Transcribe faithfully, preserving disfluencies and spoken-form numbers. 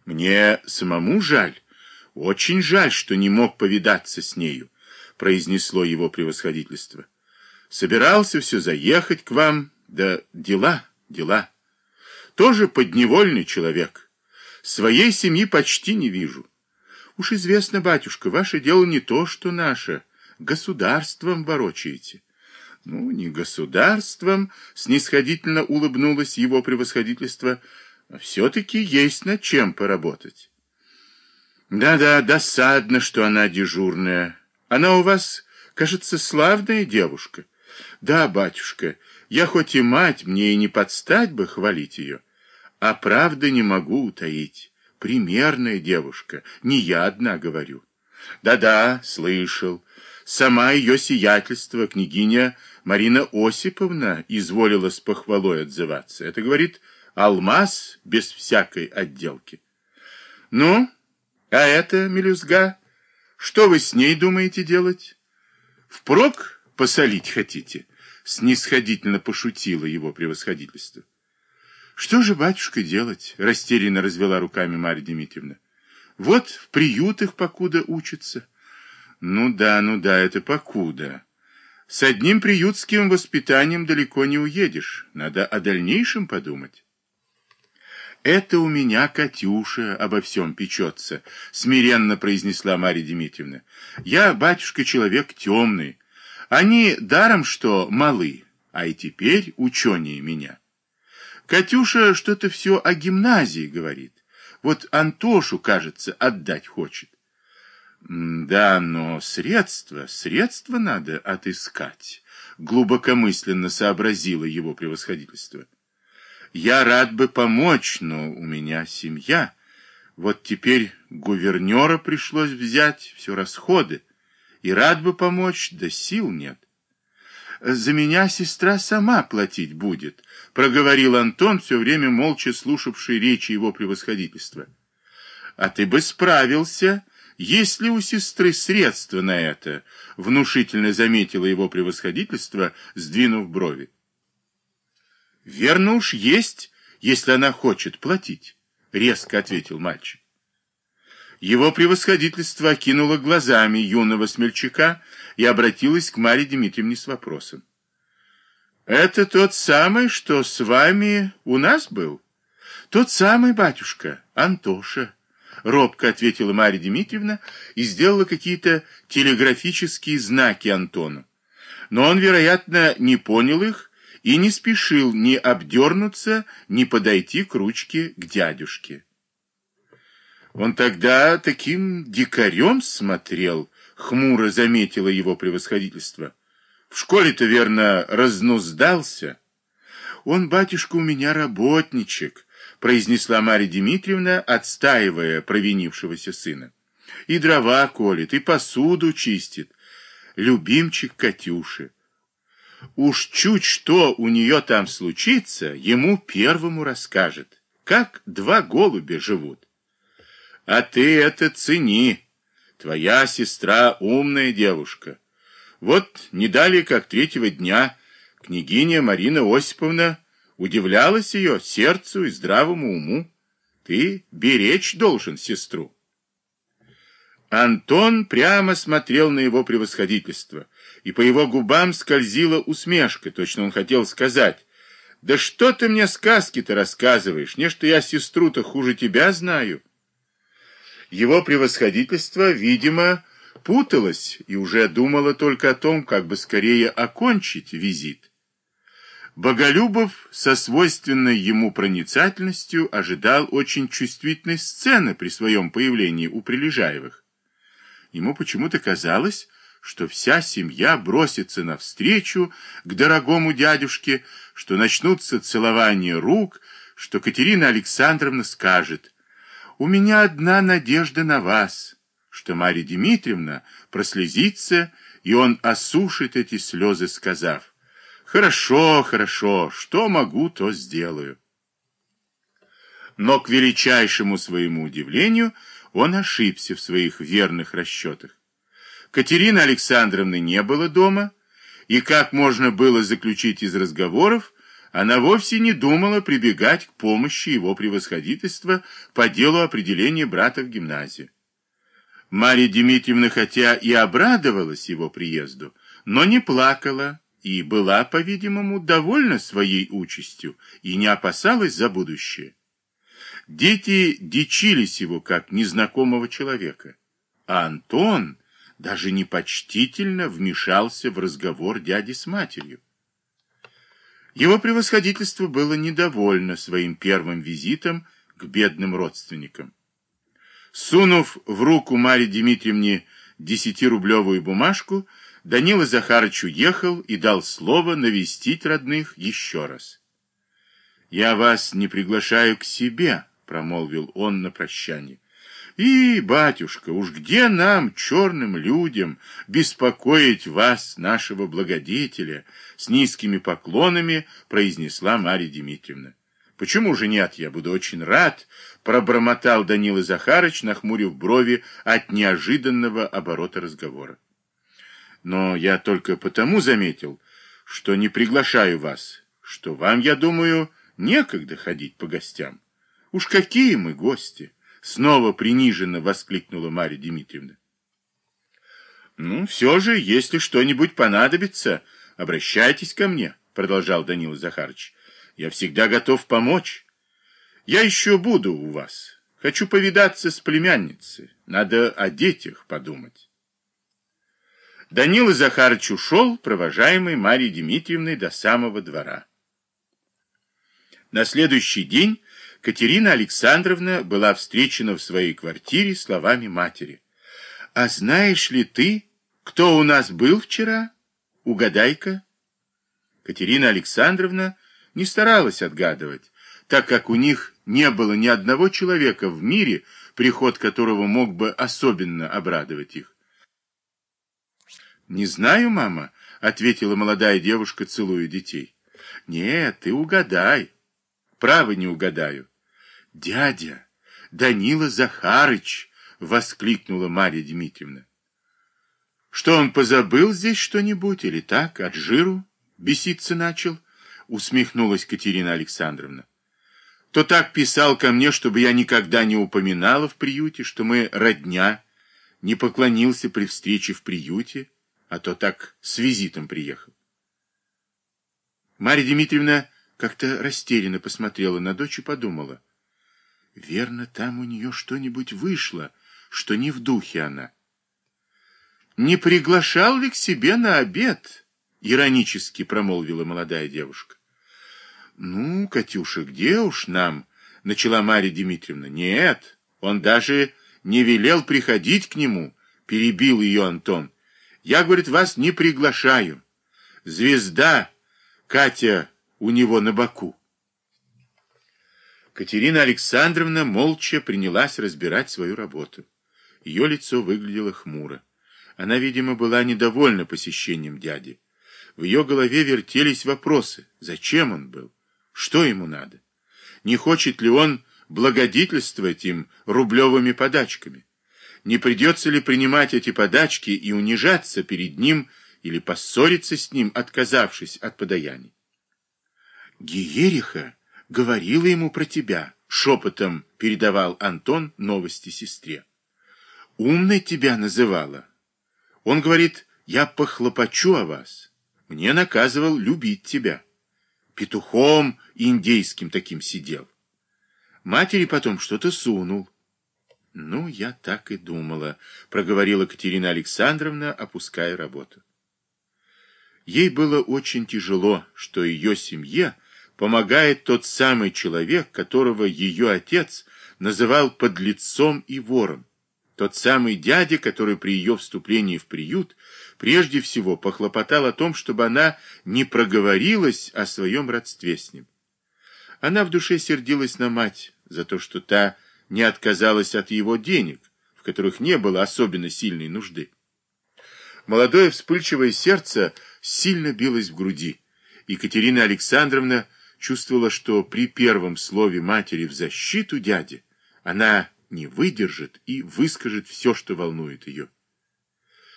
Мне самому жаль, очень жаль, что не мог повидаться с нею, произнесло его превосходительство. Собирался все заехать к вам, да дела, дела. Тоже подневольный человек. Своей семьи почти не вижу. Уж известно, батюшка, ваше дело не то, что наше. Государством ворочаете. Ну, не государством, снисходительно улыбнулось его превосходительство, а все-таки есть над чем поработать. Да-да, досадно, что она дежурная. Она у вас, кажется, славная девушка. Да, батюшка, я хоть и мать, мне и не подстать бы хвалить ее, а правда не могу утаить. Примерная девушка, не я одна говорю. Да-да, слышал. Сама ее сиятельство, княгиня Марина Осиповна, изволила с похвалой отзываться. Это, говорит, алмаз без всякой отделки. Ну, а это, мелюзга, что вы с ней думаете делать? Впрок посолить хотите? Снисходительно пошутило его превосходительство. Что же, батюшка, делать? Растерянно развела руками Марья Дмитриевна. Вот в приютах покуда учатся. Ну да, ну да, это покуда. С одним приютским воспитанием далеко не уедешь. Надо о дальнейшем подумать. Это у меня Катюша обо всем печется, смиренно произнесла Марья Дмитриевна. Я, батюшка, человек темный. Они даром что малы, а и теперь ученее меня. Катюша что-то все о гимназии говорит. Вот Антошу, кажется, отдать хочет. Да, но средства, средства надо отыскать, глубокомысленно сообразило его превосходительство. Я рад бы помочь, но у меня семья. Вот теперь гувернера пришлось взять, все расходы. И рад бы помочь, да сил нет. За меня сестра сама платить будет, проговорил Антон, все время молча слушавший речи его превосходительства. А ты бы справился, есть ли у сестры средства на это, внушительно заметило его превосходительство, сдвинув брови. Верно уж есть, если она хочет платить, резко ответил мальчик. Его превосходительство окинуло глазами юного смельчака и обратилось к Марье Дмитриевне с вопросом. «Это тот самый, что с вами у нас был?» «Тот самый, батюшка, Антоша», — робко ответила Марья Дмитриевна и сделала какие-то телеграфические знаки Антону. Но он, вероятно, не понял их и не спешил ни обдернуться, ни подойти к ручке к дядюшке. Он тогда таким дикарем смотрел, хмуро заметило его превосходительство. В школе-то, верно, разнуздался. Он, батюшка, у меня работничек, произнесла Марья Дмитриевна, отстаивая провинившегося сына. И дрова колет, и посуду чистит. Любимчик Катюши. Уж чуть что у нее там случится, ему первому расскажет, как два голубя живут. А ты это цени. Твоя сестра умная девушка. Вот не далее, как третьего дня, княгиня Марина Осиповна удивлялась ее сердцу и здравому уму. Ты беречь должен сестру. Антон прямо смотрел на его превосходительство, и по его губам скользила усмешка, точно он хотел сказать: «Да что ты мне сказки-то рассказываешь, не что я сестру-то хуже тебя знаю». Его превосходительство, видимо, путалось и уже думало только о том, как бы скорее окончить визит. Боголюбов со свойственной ему проницательностью ожидал очень чувствительной сцены при своем появлении у Прилежаевых. Ему почему-то казалось, что вся семья бросится навстречу к дорогому дядюшке, что начнутся целования рук, что Катерина Александровна скажет: «У меня одна надежда на вас», что Марья Дмитриевна прослезится, и он осушит эти слезы, сказав: «Хорошо, хорошо, что могу, то сделаю». Но к величайшему своему удивлению он ошибся в своих верных расчетах. Катерины Александровны не было дома, и, как можно было заключить из разговоров, она вовсе не думала прибегать к помощи его превосходительства по делу определения брата в гимназию. Марья Дмитриевна хотя и обрадовалась его приезду, но не плакала и была, по-видимому, довольна своей участью и не опасалась за будущее. Дети дичились его как незнакомого человека, а Антон даже непочтительно вмешался в разговор дяди с матерью. Его превосходительство было недовольно своим первым визитом к бедным родственникам. Сунув в руку Марье Дмитриевне десятирублевую бумажку, Данила Захарыч уехал и дал слово навестить родных еще раз. «Я вас не приглашаю к себе», — промолвил он на прощание. «И, батюшка, уж где нам, черным людям, беспокоить вас, нашего благодетеля?» С низкими поклонами произнесла Марья Дмитриевна. «Почему же нет? Я буду очень рад», — пробормотал Данила Захарыч, нахмурив брови от неожиданного оборота разговора. «Но я только потому заметил, что не приглашаю вас, что вам, я думаю, некогда ходить по гостям. Уж какие мы гости!» Снова приниженно воскликнула Марья Дмитриевна. «Ну, все же, если что-нибудь понадобится, обращайтесь ко мне», продолжал Данила Захарыч. «Я всегда готов помочь. Я еще буду у вас. Хочу повидаться с племянницей. Надо о детях подумать». Данила Захарыч ушел, провожаемый Марьей Дмитриевной до самого двора. На следующий день Катерина Александровна была встречена в своей квартире словами матери. «А знаешь ли ты, кто у нас был вчера? Угадай-ка». Катерина Александровна не старалась отгадывать, так как у них не было ни одного человека в мире, приход которого мог бы особенно обрадовать их. «Не знаю, мама», — ответила молодая девушка, целуя детей. «Нет, ты угадай». «Право не угадаю». «Дядя, Данила Захарыч!» — воскликнула Марья Дмитриевна. «Что, он позабыл здесь что-нибудь или так, от жиру беситься начал?» — усмехнулась Катерина Александровна. «То так писал ко мне, чтобы я никогда не упоминала в приюте, что мы родня, не поклонился при встрече в приюте, а то так с визитом приехал». Марья Дмитриевна как-то растерянно посмотрела на дочь и подумала. Верно, там у нее что-нибудь вышло, что не в духе она. «Не приглашал ли к себе на обед?» — иронически промолвила молодая девушка. «Ну, Катюша, где уж нам?» — начала Марья Дмитриевна. «Нет, он даже не велел приходить к нему», — перебил ее Антон. «Я, говорит, вас не приглашаю. Звезда Катя у него на боку». Катерина Александровна молча принялась разбирать свою работу. Ее лицо выглядело хмуро. Она, видимо, была недовольна посещением дяди. В ее голове вертелись вопросы. Зачем он был? Что ему надо? Не хочет ли он благодетельствовать им рублевыми подачками? Не придется ли принимать эти подачки и унижаться перед ним или поссориться с ним, отказавшись от подаяний? Гиериха говорила ему про тебя, шепотом передавал Антон новости сестре. Умной тебя называла. Он говорит, я похлопочу о вас. Мне наказывал любить тебя. Петухом индейским таким сидел. Матери потом что-то сунул. Ну, я так и думала, проговорила Катерина Александровна, опуская работу. Ей было очень тяжело, что ее семье помогает тот самый человек, которого ее отец называл подлецом и вором. Тот самый дядя, который при ее вступлении в приют прежде всего похлопотал о том, чтобы она не проговорилась о своем родстве с ним. Она в душе сердилась на мать за то, что та не отказалась от его денег, в которых не было особенно сильной нужды. Молодое вспыльчивое сердце сильно билось в груди. Екатерина Александровна чувствовала, что при первом слове матери в защиту дяди она не выдержит и выскажет все, что волнует ее.